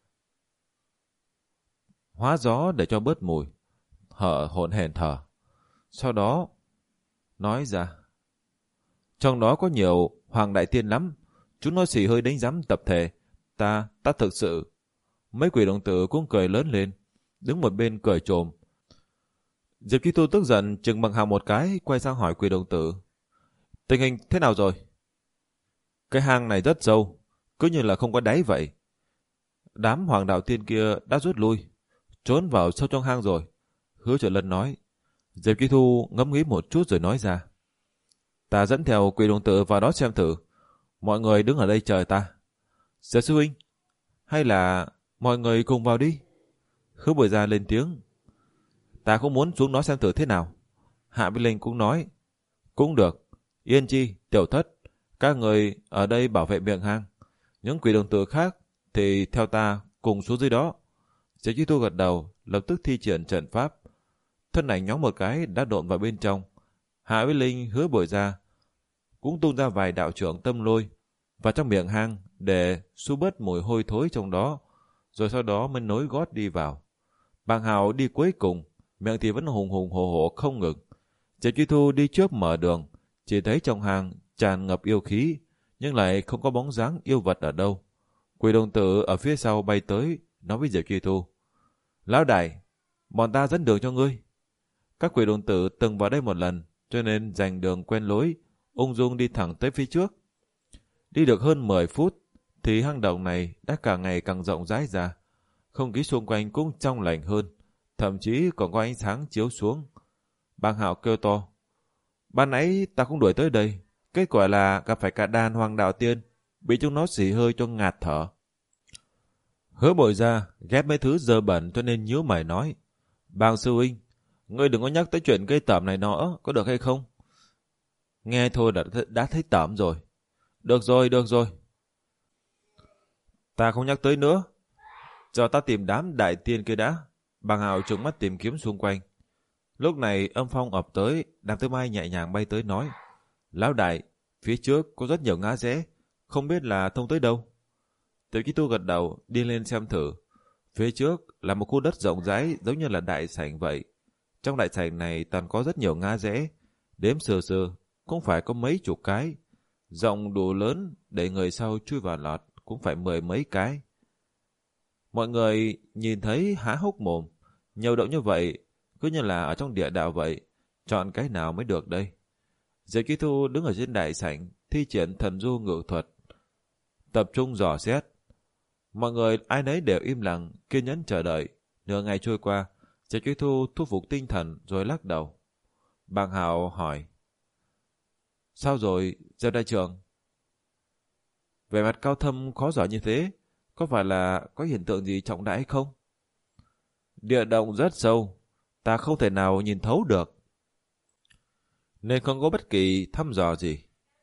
hóa gió để cho bớt mùi, hở hổn hển thở. Sau đó nói ra, trong đó có nhiều hoàng đại tiên lắm, chúng nó xì hơi đánh giám tập thể. Ta, ta thực sự. Mấy quỷ đồng tử cũng cười lớn lên, đứng một bên cười trồm. Diệp Chi Tu tức giận chừng Bàng Hạo một cái, quay sang hỏi quỷ đồng tử, tình hình thế nào rồi? Cái hang này rất sâu, cứ như là không có đáy vậy. Đám hoàng đạo tiên kia đã rút lui, trốn vào sâu trong hang rồi. Hứa Triều Lân nói. Diệp Chi Thu ngẫm nghĩ một chút rồi nói ra, ta dẫn theo quỷ đồng tử vào đó xem thử. Mọi người đứng ở đây chờ ta. Diệp sư huynh, hay là mọi người cùng vào đi? Hứa Bội Gia lên tiếng. Ta cũng muốn xuống đó xem thử thế nào. Hạ Bích Linh cũng nói. Cũng được. Yên Chi, Tiểu Thất, các người ở đây bảo vệ miệng hang. Những quỷ đồng tử khác thì theo ta cùng xuống dưới đó. Diệp Chi Tu gật đầu, lập tức thi triển trận pháp. Thân ảnh nhóm một cái đã độn vào bên trong. Hạ Bích Linh, Hứa Bội Gia cũng tung ra vài đạo trưởng tâm lôi vào trong miệng hang để xua bớt mùi hôi thối trong đó, rồi sau đó mới nối gót đi vào. Bàng Hạo đi cuối cùng, miệng thì vẫn hùng hùng hổ hổ không ngừng. Diệp Chi Thu đi trước mở đường, chỉ thấy trong hang tràn ngập yêu khí, nhưng lại không có bóng dáng yêu vật ở đâu. Quỷ đồng tử ở phía sau bay tới, nói với Diệp Chi Thu, Lão đại, bọn ta dẫn đường cho ngươi. Các quỷ đồng tử từng vào đây một lần, cho nên giành đường quen lối, ung dung đi thẳng tới phía trước. Đi được hơn mười phút, thì hang động này đã càng ngày càng rộng rãi ra. Không khí xung quanh cũng trong lành hơn, thậm chí còn có ánh sáng chiếu xuống. Bàng Hạo kêu to, ban nãy ta cũng đuổi tới đây, kết quả là gặp phải cả đàn hoàng đạo tiên, bị chúng nó xì hơi cho ngạt thở. Hứa Bội Gia ghét mấy thứ dơ bẩn cho nên nhíu mày nói, Bàng sư huynh, ngươi đừng có nhắc tới chuyện gây tởm này nữa, có được hay không? Nghe thôi đã, đã thấy tởm rồi. Được rồi, được rồi. Ta không nhắc tới nữa. Giờ ta tìm đám đại tiên kia đã. Bàng Hạo trừng mắt tìm kiếm xung quanh. Lúc này âm phong ập tới, Đàm Tư Mai nhẹ nhàng bay tới nói, Lão đại, phía trước có rất nhiều ngã rẽ, không biết là thông tới đâu. Tiểu Chi Tu gật đầu, đi lên xem thử. Phía trước là một khu đất rộng rãi giống như là đại sảnh vậy. Trong đại sảnh này toàn có rất nhiều ngã rẽ, đếm sơ sơ cũng phải có mấy chục cái. Rộng đủ lớn để người sau chui vào lọt cũng phải mười mấy cái. Mọi người nhìn thấy há hốc mồm, nhiều động như vậy, cứ như là ở trong địa đạo vậy, chọn cái nào mới được đây. Diệp Chi Thu đứng ở trên đại sảnh, thi triển thần du ngự thuật, tập trung dò xét. Mọi người ai nấy đều im lặng, kiên nhẫn chờ đợi. Nửa ngày trôi qua, Diệp Chi Thu thu phục tinh thần rồi lắc đầu. Bàng Hạo hỏi, sao rồi, Diệp đại trưởng? Vẻ mặt cao thâm khó giỏi như thế, có phải là có hiện tượng gì trọng đại hay không? Địa động rất sâu, ta không thể nào nhìn thấu được, nên không có bất kỳ thăm dò gì.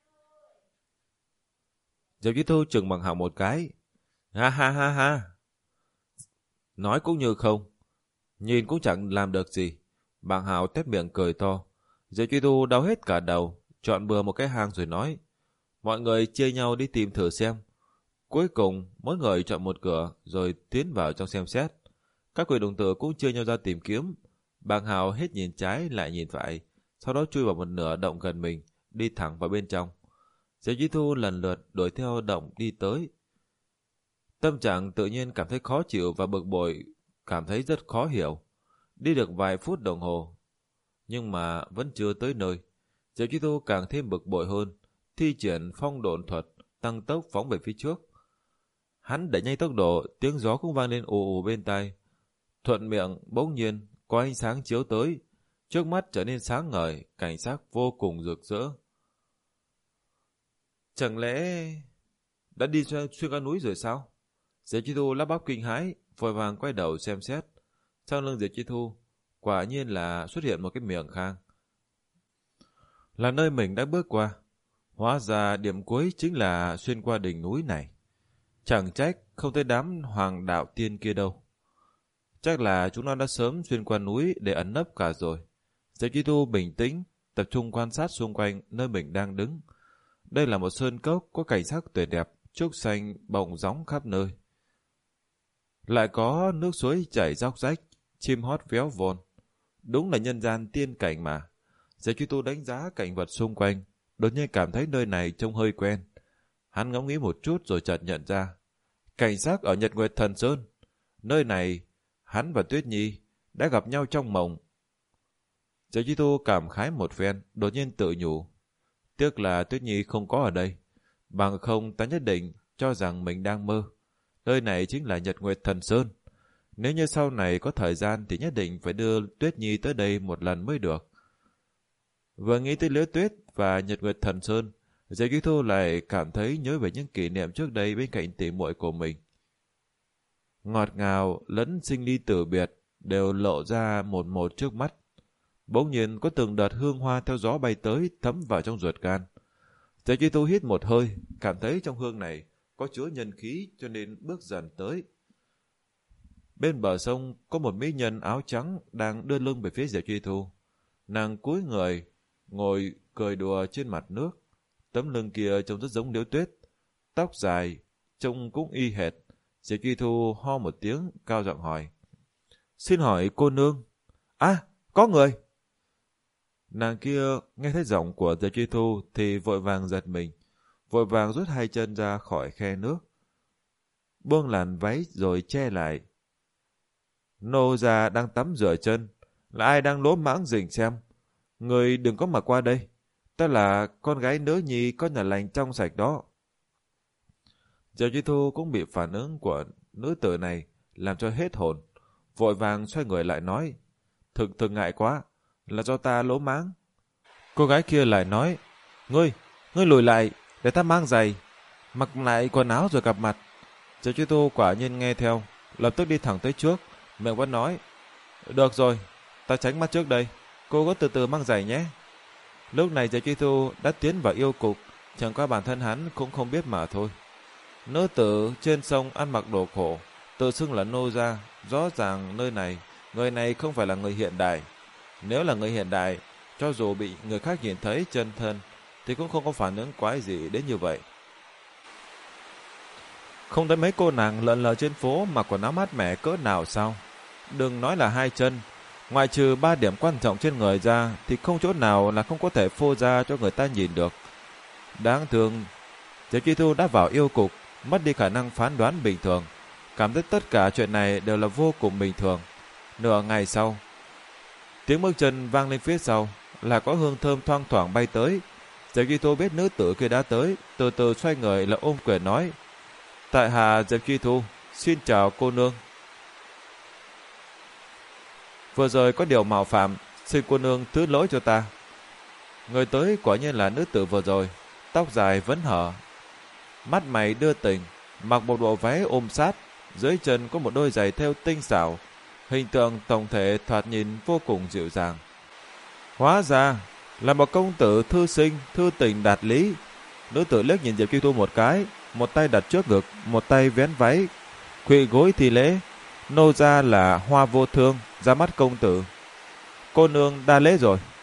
Diệp Chi Thu chừng Bàng Hạo một cái. Ha ha ha ha. Nói cũng như không, nhìn cũng chẳng làm được gì. Bàng Hạo tép miệng cười to. Diệp Truy Thu đau hết cả đầu, chọn bừa một cái hang rồi nói. Mọi người chia nhau đi tìm thử xem. Cuối cùng, mỗi người chọn một cửa rồi tiến vào trong xem xét. Các quỷ đồng tử cũng chia nhau ra tìm kiếm. Bàng Hào hết nhìn trái lại nhìn phải, sau đó chui vào một nửa động gần mình, đi thẳng vào bên trong. Diệp Truy Thu lần lượt đuổi theo động đi tới. Tâm trạng tự nhiên cảm thấy khó chịu và bực bội, cảm thấy rất khó hiểu. Đi được vài phút đồng hồ, nhưng mà vẫn chưa tới nơi. Diệp Truy Thu càng thêm bực bội hơn, thi triển phong độn thuật, tăng tốc phóng về phía trước. Hắn đẩy nhanh tốc độ, tiếng gió cũng vang lên ù ù bên tai. Thuận miệng bỗng nhiên có ánh sáng chiếu tới, trước mắt trở nên sáng ngời, cảnh sắc vô cùng rực rỡ. Chẳng lẽ đã đi xuyên, xuyên qua núi rồi sao? Diệp Truy Thu lắp bắp kinh hãi, vội vàng quay đầu xem xét. Sau lưng Diệp Truy Thu quả nhiên là xuất hiện một cái miệng khang, là nơi mình đã bước qua. Hóa ra điểm cuối chính là xuyên qua đỉnh núi này. Chẳng trách không thấy đám hoàng đạo tiên kia đâu. Chắc là chúng nó đã sớm xuyên qua núi để ẩn nấp cả rồi. Diệp Truy Thu bình tĩnh, tập trung quan sát xung quanh nơi mình đang đứng. Đây là một sơn cốc có cảnh sắc tuyệt đẹp, trúc xanh bồng gióng khắp nơi. Lại có nước suối chảy róc rách, chim hót véo von. Đúng là nhân gian tiên cảnh mà. Diệp Truy Thu đánh giá cảnh vật xung quanh, đột nhiên cảm thấy nơi này trông hơi quen. Hắn ngẫm nghĩ một chút rồi chợt nhận ra, cảnh sắc ở Nhật Nguyệt Thần Sơn. Nơi này, hắn và Tuyết Nhi đã gặp nhau trong mộng. Diệp Truy Thu cảm khái một phen, đột nhiên tự nhủ. Tiếc là Tuyết Nhi không có ở đây, bằng không ta nhất định cho rằng mình đang mơ. Nơi này chính là Nhật Nguyệt Thần Sơn. Nếu như sau này có thời gian thì nhất định phải đưa Tuyết Nhi tới đây một lần mới được. Vừa nghĩ tới Liễu Tuyết và Nhật Nguyệt Thần Sơn, Diệp Truy Thu lại cảm thấy nhớ về những kỷ niệm trước đây bên cạnh tỷ muội của mình. Ngọt ngào lẫn sinh ly tử biệt đều lộ ra một một trước mắt. Bỗng nhiên có từng đợt hương hoa theo gió bay tới, thấm vào trong ruột gan. Diệp Truy Thu hít một hơi, cảm thấy trong hương này có chứa nhân khí, cho nên bước dần tới. Bên bờ sông có một mỹ nhân áo trắng đang đưa lưng về phía Diệp Truy Thu. Nàng cúi người, ngồi cười đùa trên mặt nước. Tấm lưng kia trông rất giống Liễu Tuyết, tóc dài, trông cũng y hệt. Diệp Truy Thu ho một tiếng, cao giọng hỏi. Xin hỏi cô nương. À, có người. Nàng kia nghe thấy giọng của Diệp Truy Thu thì vội vàng giật mình, vội vàng rút hai chân ra khỏi khe nước, buông làn váy rồi che lại. Nô già đang tắm rửa chân, là ai đang lố mãng rình xem. Người đừng có mà qua đây, ta là con gái nữ nhi có nhà lành trong sạch đó. Diệp Truy Thu cũng bị phản ứng của nữ tử này làm cho hết hồn, vội vàng xoay người lại nói. Thực thực ngại quá, là do ta lố mãng. Cô gái kia lại nói. Ngươi, ngươi lùi lại, để ta mang giày, mặc lại quần áo rồi gặp mặt. Diệp Truy Thu quả nhiên nghe theo, lập tức đi thẳng tới trước, miệng vẫn nói. Được rồi, ta tránh mắt trước đây, cô có từ từ mang giày nhé. Lúc này Diệp Truy Thu đã tiến vào yêu cục, chẳng qua bản thân hắn cũng không biết mà thôi. Nữ tử trên sông ăn mặc đồ khổ, tự xưng là nô gia, rõ ràng nơi này, người này không phải là người hiện đại. Nếu là người hiện đại, cho dù bị người khác nhìn thấy chân thân, thì cũng không có phản ứng quái gì đến như vậy. Không thấy mấy cô nàng lợn lờ trên phố mặc quần áo mát mẻ cỡ nào sao? Đừng nói là hai chân, ngoại trừ ba điểm quan trọng trên người ra, thì không chỗ nào là không có thể phô ra cho người ta nhìn được. Đáng thương, Diệp Truy Thu đã vào yêu cục, mất đi khả năng phán đoán bình thường, cảm thấy tất cả chuyện này đều là vô cùng bình thường. Nửa ngày sau, tiếng bước chân vang lên phía sau, là có hương thơm thoang thoảng bay tới. Diệp Truy Thu biết nữ tử kia đã tới, từ từ xoay người là ôm quyền nói. Tại hạ Diệp Truy Thu, xin chào cô nương. Vừa rồi có điều mạo phạm, xin cô nương thứ lỗi cho ta. Người tới quả nhiên là nữ tử vừa rồi, tóc dài vấn hở, mắt mày đưa tình, mặc một bộ váy ôm sát, dưới chân có một đôi giày thêu tinh xảo, hình tượng tổng thể thoạt nhìn vô cùng dịu dàng. Hóa ra là một công tử thư sinh, thư tình đạt lý. Nữ tử liếc nhìn Diệp Truy Thu một cái, một tay đặt trước ngực, một tay vén váy, khuỵu gối thi lễ. Nô gia là Hoa Vô Thương, ra mắt công tử. Cô nương đa lễ rồi.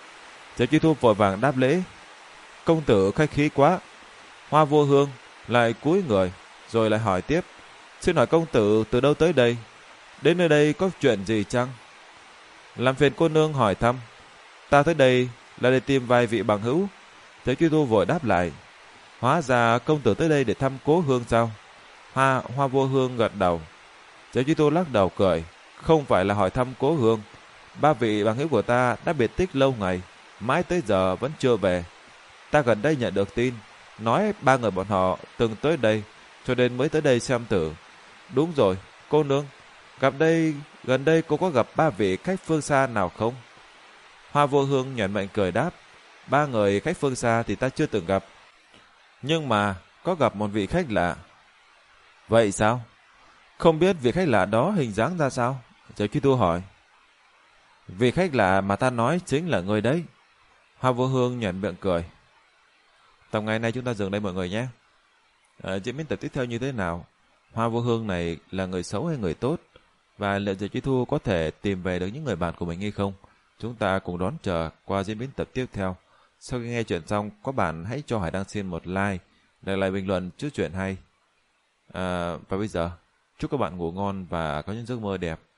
Diệp Chi Thu vội vàng đáp lễ. Công tử khách khí quá. Hoa Vô Hương lại cúi người, rồi lại hỏi tiếp. Xin hỏi công tử từ đâu tới đây? Đến nơi đây có chuyện gì chăng? Làm phiền cô nương hỏi thăm. Ta tới đây là để tìm vài vị bằng hữu. Diệp Chi Thu vội đáp lại. Hóa ra công tử tới đây để thăm cố hương sao? Hoa, Hoa Vô Hương gật đầu. Diệp Chi Thu lắc đầu cười. Không phải là hỏi thăm cố hương. Ba vị bằng hữu của ta đã biệt tích lâu ngày, mãi tới giờ vẫn chưa về. Ta gần đây nhận được tin, nói ba người bọn họ từng tới đây, cho nên mới tới đây xem thử. Đúng rồi, cô nương, gặp đây, gần đây cô có gặp ba vị khách phương xa nào không? Hoa Vô Hương nhận mệnh cười đáp. Ba người khách phương xa thì ta chưa từng gặp, nhưng mà có gặp một vị khách lạ. Vậy sao? Không biết vị khách lạ đó hình dáng ra sao? Diệp Chi Thu hỏi. Vị khách lạ mà ta nói chính là người đấy. Hoa Vô Hương nhận miệng cười. Tầm ngày nay chúng ta dừng đây mọi người nhé. À, diễn biến tập tiếp theo như thế nào? Hoa Vô Hương này là người xấu hay người tốt? Và liệu Diệp Chi Thu có thể tìm về được những người bạn của mình hay không? Chúng ta cùng đón chờ qua diễn biến tập tiếp theo. Sau khi nghe chuyện xong, các bạn hãy cho Hải Đăng xin một like, để lại bình luận chút chuyện hay. À, và bây giờ, chúc các bạn ngủ ngon và có những giấc mơ đẹp.